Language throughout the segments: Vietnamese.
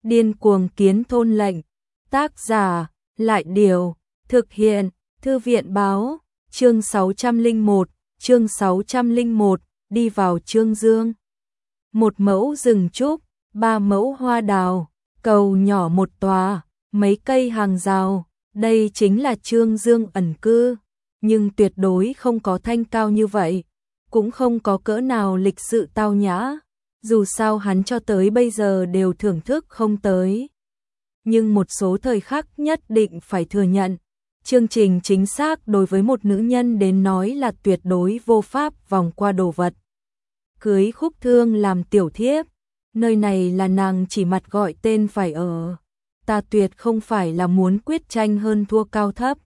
Điên cuồng kiến thôn lệnh. Tác giả, Lại Điều. Thực hiện, Thư viện Báo. Chương 601, chương 601, đi vào Trương Dương. Một mẫu rừng trúc, 3 mẫu hoa đào, cầu nhỏ một tòa, mấy cây hàng rào, đây chính là Trương Dương ẩn cư, nhưng tuyệt đối không có thanh cao như vậy, cũng không có cỡ nào lịch sự tao nhã, dù sao hắn cho tới bây giờ đều thưởng thức không tới. Nhưng một số thời khắc nhất định phải thừa nhận, chương trình chính xác đối với một nữ nhân đến nói là tuyệt đối vô pháp vòng qua đồ vật. Cưới Khúc Thương làm tiểu thiếp, nơi này là nàng chỉ mặt gọi tên phải ở. Ta tuyệt không phải là muốn quyết tranh hơn thua cao thấp.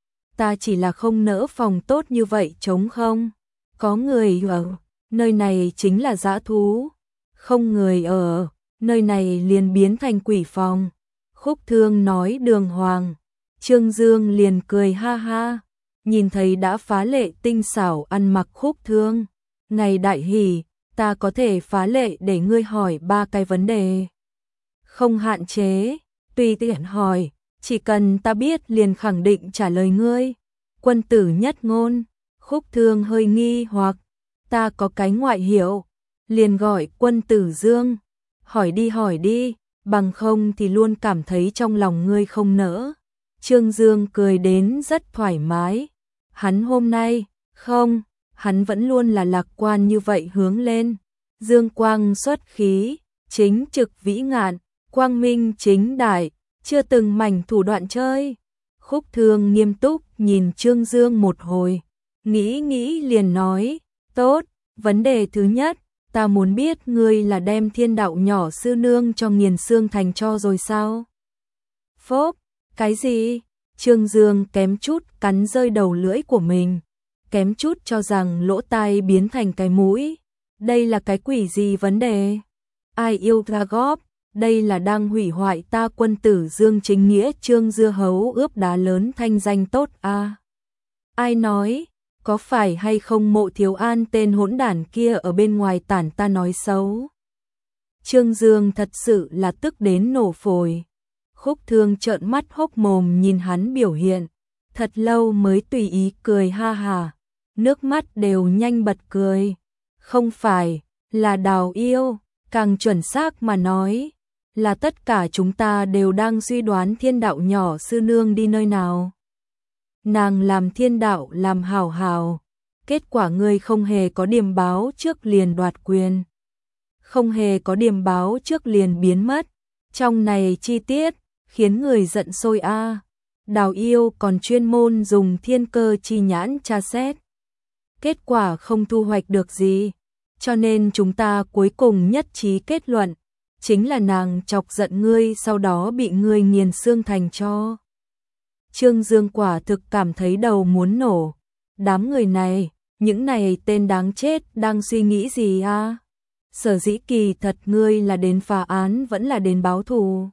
Ta chỉ là không nỡ phòng tốt như vậy trống không. Có người ở, nơi này chính là dã thú. Không người ở, nơi này liền biến thành quỷ phòng. Khúc Thương nói đường hoàng. Trương Dương liền cười ha ha. Nhìn thấy đã phá lệ tinh xảo ăn mặc Khúc Thương. Ngày đại hỷ, ta có thể phá lệ để ngươi hỏi 3 cái vấn đề. Không hạn chế, tùy tiện hỏi, chỉ cần ta biết liền khẳng định trả lời ngươi. Quân tử nhất ngôn. Khúc Thương hơi nghi hoặc, ta có cái ngoại hiệu, liền gọi Quân Tử Dương. Hỏi đi, bằng không thì luôn cảm thấy trong lòng ngươi không nỡ. Trương Dương cười đến rất thoải mái. Hắn hôm nay, không, hắn vẫn luôn là lạc quan như vậy hướng lên. Dương quang xuất khí, chính trực vĩ ngạn, quang minh chính đại, chưa từng mảnh thủ đoạn chơi. Khúc Thương nghiêm túc nhìn Trương Dương một hồi, nghĩ liền nói, tốt, vấn đề thứ nhất, ta muốn biết ngươi là đem Thiên Đạo nhỏ sư nương cho Nghiền Xương Thành cho rồi sao? Phốp, cái gì? Trương Dương kém chút cắn rơi đầu lưỡi của mình, kém chút cho rằng lỗ tai biến thành cái mũi. Đây là cái quỷ gì vấn đề? Ai yêu ra góp? Đây là đang hủy hoại ta Quân Tử Dương chính nghĩa Trương Dưa Hấu ướp đá lớn thanh danh tốt a. Ai nói? Có phải hay không Mộ Thiếu An tên hỗn đản kia ở bên ngoài tản ta nói xấu? Trương Dương thật sự là tức đến nổ phổi. Khúc Thương trợn mắt hốc mồm nhìn hắn biểu hiện, thật lâu mới tùy ý cười ha hà, nước mắt đều nhanh bật cười. Không phải, là Đào yêu, càng chuẩn xác mà nói, là tất cả chúng ta đều đang suy đoán Thiên Đạo nhỏ sư nương đi nơi nào. Nàng làm Thiên Đạo làm hảo hảo, kết quả ngươi không hề có điềm báo trước liền đoạt quyền. Không hề có điềm báo trước liền biến mất, trong này chi tiết, khiến người giận sôi a. Đào yêu còn chuyên môn dùng thiên cơ chi nhãn tra xét. Kết quả không thu hoạch được gì, cho nên chúng ta cuối cùng nhất trí kết luận, chính là nàng chọc giận ngươi sau đó bị ngươi nghiền xương thành cho. Trương Dương quả thực cảm thấy đầu muốn nổ. Đám người này, những này tên đáng chết đang suy nghĩ gì a? Sở dĩ kỳ thật ngươi là đến phá án vẫn là đến báo thù.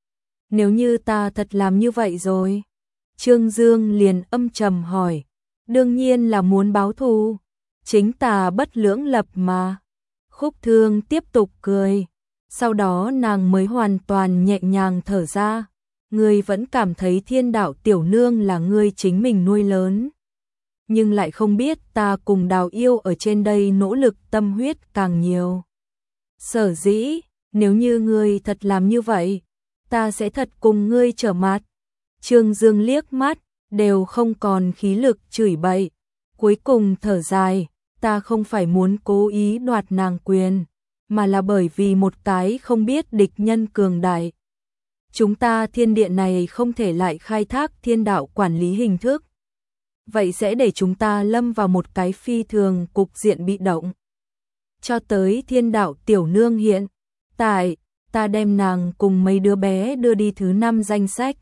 Nếu như ta thật làm như vậy rồi, Trương Dương liền âm trầm hỏi, đương nhiên là muốn báo thù, chính ta bất lưỡng lập mà. Khúc Thương tiếp tục cười, sau đó nàng mới hoàn toàn nhẹ nhàng thở ra, ngươi vẫn cảm thấy Thiên Đạo tiểu nương là ngươi chính mình nuôi lớn, nhưng lại không biết ta cùng Đào yêu ở trên đây nỗ lực tâm huyết càng nhiều. Sở dĩ, nếu như ngươi thật làm như vậy, ta sẽ thật cùng ngươi trở mặt. Trương Dương liếc mắt, đều không còn khí lực chửi bậy, cuối cùng thở dài, ta không phải muốn cố ý đoạt nàng quyền, mà là bởi vì một cái không biết địch nhân cường đại. Chúng ta thiên điện này không thể lại khai thác Thiên Đạo quản lý hình thức. Vậy sẽ để chúng ta lâm vào một cái phi thường cục diện bị động. Cho tới Thiên Đạo tiểu nương hiện tại, ta đem nàng cùng mấy đứa bé đưa đi thứ 5 danh sách.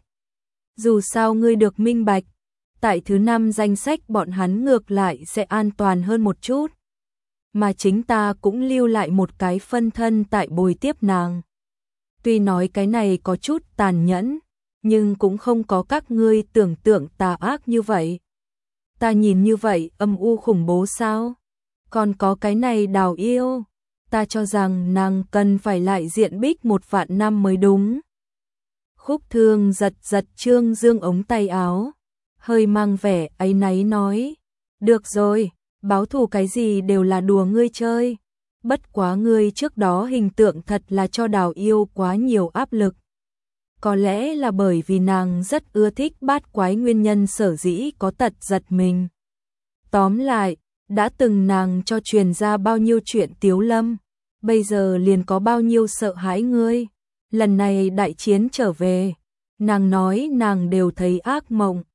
Dù sao ngươi được minh bạch, tại thứ 5 danh sách bọn hắn ngược lại sẽ an toàn hơn một chút. Mà chính ta cũng lưu lại một cái phân thân tại bồi tiếp nàng. Tuy nói cái này có chút tàn nhẫn, nhưng cũng không có các ngươi tưởng tượng tà ác như vậy. Ta nhìn như vậy âm u khủng bố sao? Còn có cái này Đào yêu, ta cho rằng nàng cần phải lại diện bích 1.000 năm mới đúng. Khúc Thương giật giật Trương Dương ống tay áo, hơi mang vẻ áy náy nói, được rồi, báo thù cái gì đều là đùa ngươi chơi. Bất quá ngươi trước đó hình tượng thật là cho Đào Yêu quá nhiều áp lực. Có lẽ là bởi vì nàng rất ưa thích bát quái nguyên nhân sở dĩ có tật giật mình. Tóm lại, đã từng nàng cho truyền ra bao nhiêu chuyện Tiếu Lâm, bây giờ liền có bao nhiêu sợ hãi ngươi. Lần này đại chiến trở về, nàng nói nàng đều thấy ác mộng.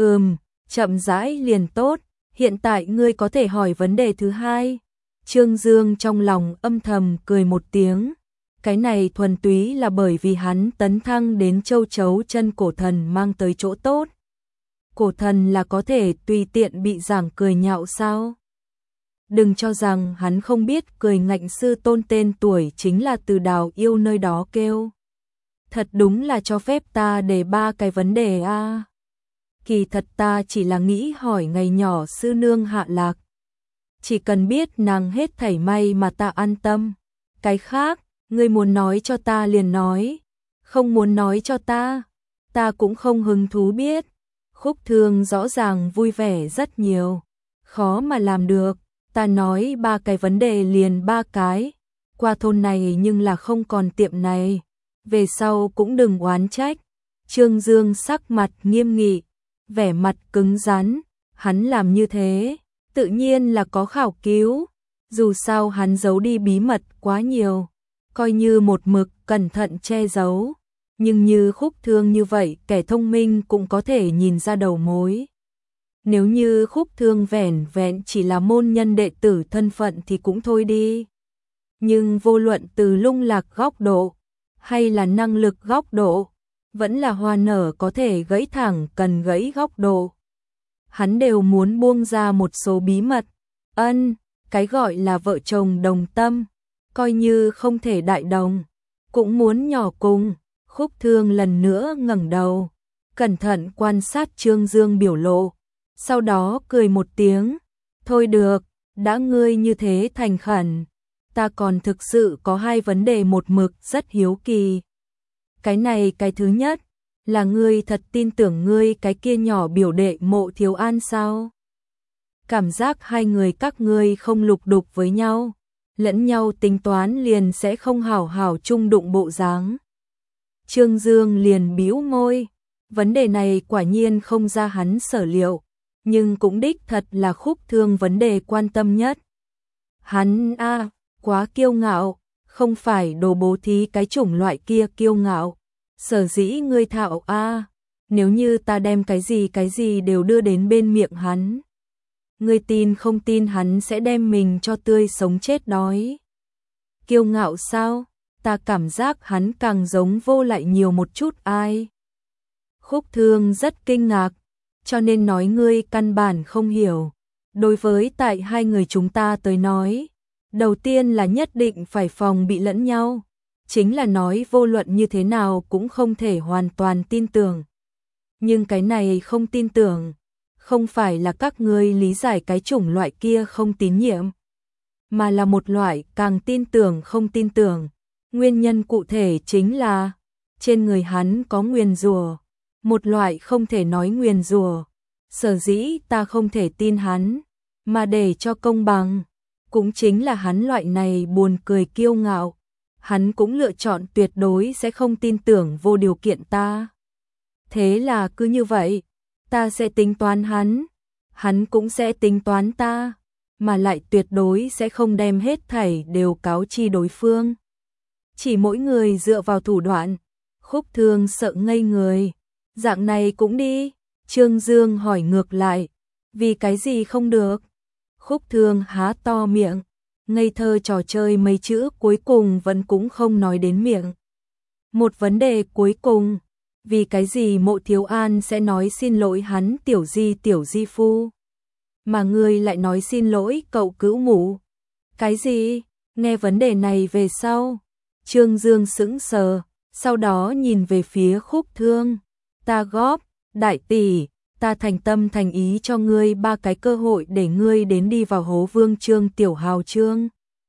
Chậm rãi liền tốt, hiện tại ngươi có thể hỏi vấn đề thứ hai. Trương Dương trong lòng âm thầm cười một tiếng. Cái này thuần túy là bởi vì hắn tấn thăng đến châu chấu chân cổ thần mang tới chỗ tốt. Cổ thần là có thể tùy tiện bị giảng cười nhạo sao? Đừng cho rằng hắn không biết cười ngạnh sư tôn tên tuổi chính là từ Đào Yêu nơi đó kêu. Thật đúng là cho phép ta để 3 cái vấn đề a. Kỳ thật ta chỉ là nghĩ hỏi ngày nhỏ sư nương hạ lạc. Chỉ cần biết nàng hết thảy may mà ta an tâm. Cái khác, ngươi muốn nói cho ta liền nói. Không muốn nói cho ta cũng không hứng thú biết. Khúc Thương rõ ràng vui vẻ rất nhiều. Khó mà làm được, ta nói 3 cái vấn đề liền 3 cái. Qua thôn này nhưng là không còn tiệm này. Về sau cũng đừng oán trách. Trương Dương sắc mặt nghiêm nghị, vẻ mặt cứng rắn, hắn làm như thế, tự nhiên là có khảo cứu, dù sao hắn giấu đi bí mật quá nhiều, coi như một mực cẩn thận che giấu, nhưng như Khúc Thương như vậy, kẻ thông minh cũng có thể nhìn ra đầu mối. Nếu như Khúc Thương vẻn vẹn chỉ là môn nhân đệ tử thân phận thì cũng thôi đi. Nhưng vô luận từ lung lạc góc độ, hay là năng lực góc độ, vẫn là hoa nở có thể gãy thẳng cần gãy góc độ. Hắn đều muốn buông ra một số bí mật. Cái gọi là vợ chồng đồng tâm, coi như không thể đại đồng, cũng muốn nhỏ cùng. Khúc Thương lần nữa ngẩng đầu, cẩn thận quan sát Trương Dương biểu lộ, sau đó cười một tiếng, thôi được, đã ngươi như thế thành khẩn, ta còn thực sự có 2 vấn đề một mực rất hiếu kỳ. Cái thứ nhất, là ngươi thật tin tưởng ngươi cái kia nhỏ biểu đệ Mộ Thiếu An sao? Cảm giác hai người các ngươi không lục đục với nhau, lẫn nhau tính toán liền sẽ không hảo hảo chung đụng bộ dáng. Trương Dương liền bĩu môi, vấn đề này quả nhiên không ra hắn sở liệu, nhưng cũng đích thật là Khúc Thương vấn đề quan tâm nhất. Hắn quá kiêu ngạo, không phải đồ bố thí cái chủng loại kia kiêu ngạo. Sở dĩ ngươi thạo nếu như ta đem cái gì đều đưa đến bên miệng hắn, ngươi tin không tin hắn sẽ đem mình cho tươi sống chết đói. Kiêu ngạo sao? Ta cảm giác hắn càng giống vô lại nhiều một chút ai. Khúc Thương rất kinh ngạc, cho nên nói ngươi căn bản không hiểu. Đối với tại hai người chúng ta tới nói, đầu tiên là nhất định phải phòng bị lẫn nhau. Chính là nói vô luận như thế nào cũng không thể hoàn toàn tin tưởng. Nhưng cái này không tin tưởng, không phải là các ngươi lý giải cái chủng loại kia không tín nhiệm, mà là một loại càng tin tưởng không tin tưởng. Nguyên nhân cụ thể chính là trên người hắn có nguyền rủa, một loại không thể nói nguyền rủa. Sở dĩ ta không thể tin hắn, mà để cho công bằng, cũng chính là hắn loại này buồn cười kiêu ngạo. Hắn cũng lựa chọn tuyệt đối sẽ không tin tưởng vô điều kiện ta. Thế là cứ như vậy, ta sẽ tính toán hắn cũng sẽ tính toán ta, mà lại tuyệt đối sẽ không đem hết thảy đều cáo chi đối phương. Chỉ mỗi người dựa vào thủ đoạn. Khúc Thương sợ ngây người. Dạng này cũng đi. Trương Dương hỏi ngược lại, vì cái gì không được? Khúc Thương há to miệng, ngây thơ trò chơi mấy chữ cuối cùng vẫn cũng không nói đến miệng. Một vấn đề cuối cùng, vì cái gì Mộ Thiếu An sẽ nói xin lỗi hắn tiểu di phu, mà ngươi lại nói xin lỗi cậu cữu mụ? Cái gì? Nghe vấn đề này về sau, Trương Dương sững sờ, sau đó nhìn về phía Khúc Thương. Ta góp, đại tỷ, ta thành tâm thành ý cho ngươi 3 cái cơ hội để ngươi đến đi vào hố vương Trương Tiểu Hào Trương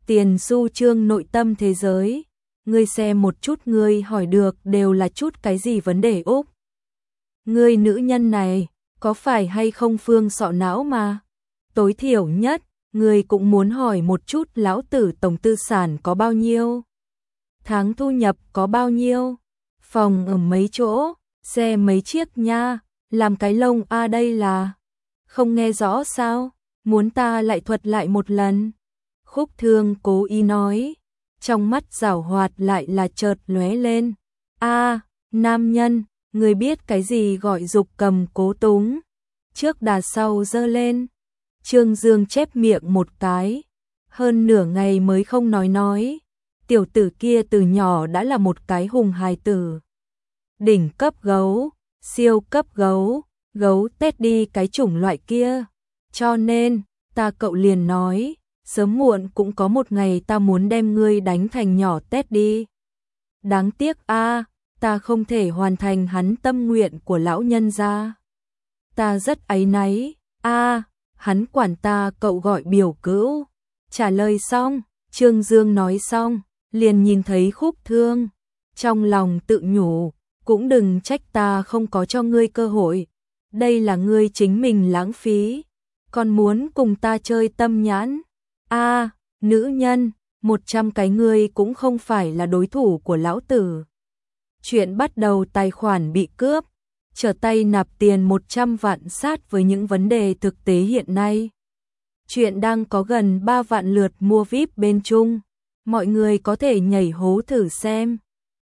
Tiền Su Trương nội tâm thế giới. Ngươi xem một chút, ngươi hỏi được đều là chút cái gì vấn đề úc? Ngươi nữ nhân này, có phải hay không phương sọ não mà? Tối thiểu nhất, ngươi cũng muốn hỏi một chút lão tử tổng tư sản có bao nhiêu? Tháng thu nhập có bao nhiêu? Phòng ở mấy chỗ? Xe mấy chiếc nha? Làm cái lông đây là... Không nghe rõ sao? Muốn ta lại thuật lại một lần? Khúc Thương cố ý nói, trong mắt giảo hoạt lại là chợt lóe lên. Nam nhân, người biết cái gì gọi dục cầm cố túng. Trước đà sau giơ lên. Trương Dương chép miệng một cái. Hơn nửa ngày mới không nói. Tiểu tử kia từ nhỏ đã là một cái hùng hài tử. Đỉnh cấp gấu, siêu cấp gấu, gấu Teddy cái chủng loại kia. Cho nên, ta cậu liền nói, sớm muộn cũng có một ngày ta muốn đem ngươi đánh thành nhỏ Teddy. Đáng tiếc ta không thể hoàn thành hắn tâm nguyện của lão nhân gia. Ta rất áy náy. Hắn quản ta cậu gọi biểu cữu. Trả lời xong, Trương Dương nói xong, liền nhìn thấy Khúc Thương. Trong lòng tự nhủ, cũng đừng trách ta không có cho ngươi cơ hội. Đây là ngươi chính mình lãng phí. Còn muốn cùng ta chơi tâm nhãn. Nữ nhân, 100 cái ngươi cũng không phải là đối thủ của lão tử. Chuyện bắt đầu tài khoản bị cướp, trở tay nạp tiền 100 vạn sát với những vấn đề thực tế hiện nay. Chuyện đang có gần 3 vạn lượt mua VIP bên Trung. Mọi người có thể nhảy hố thử xem.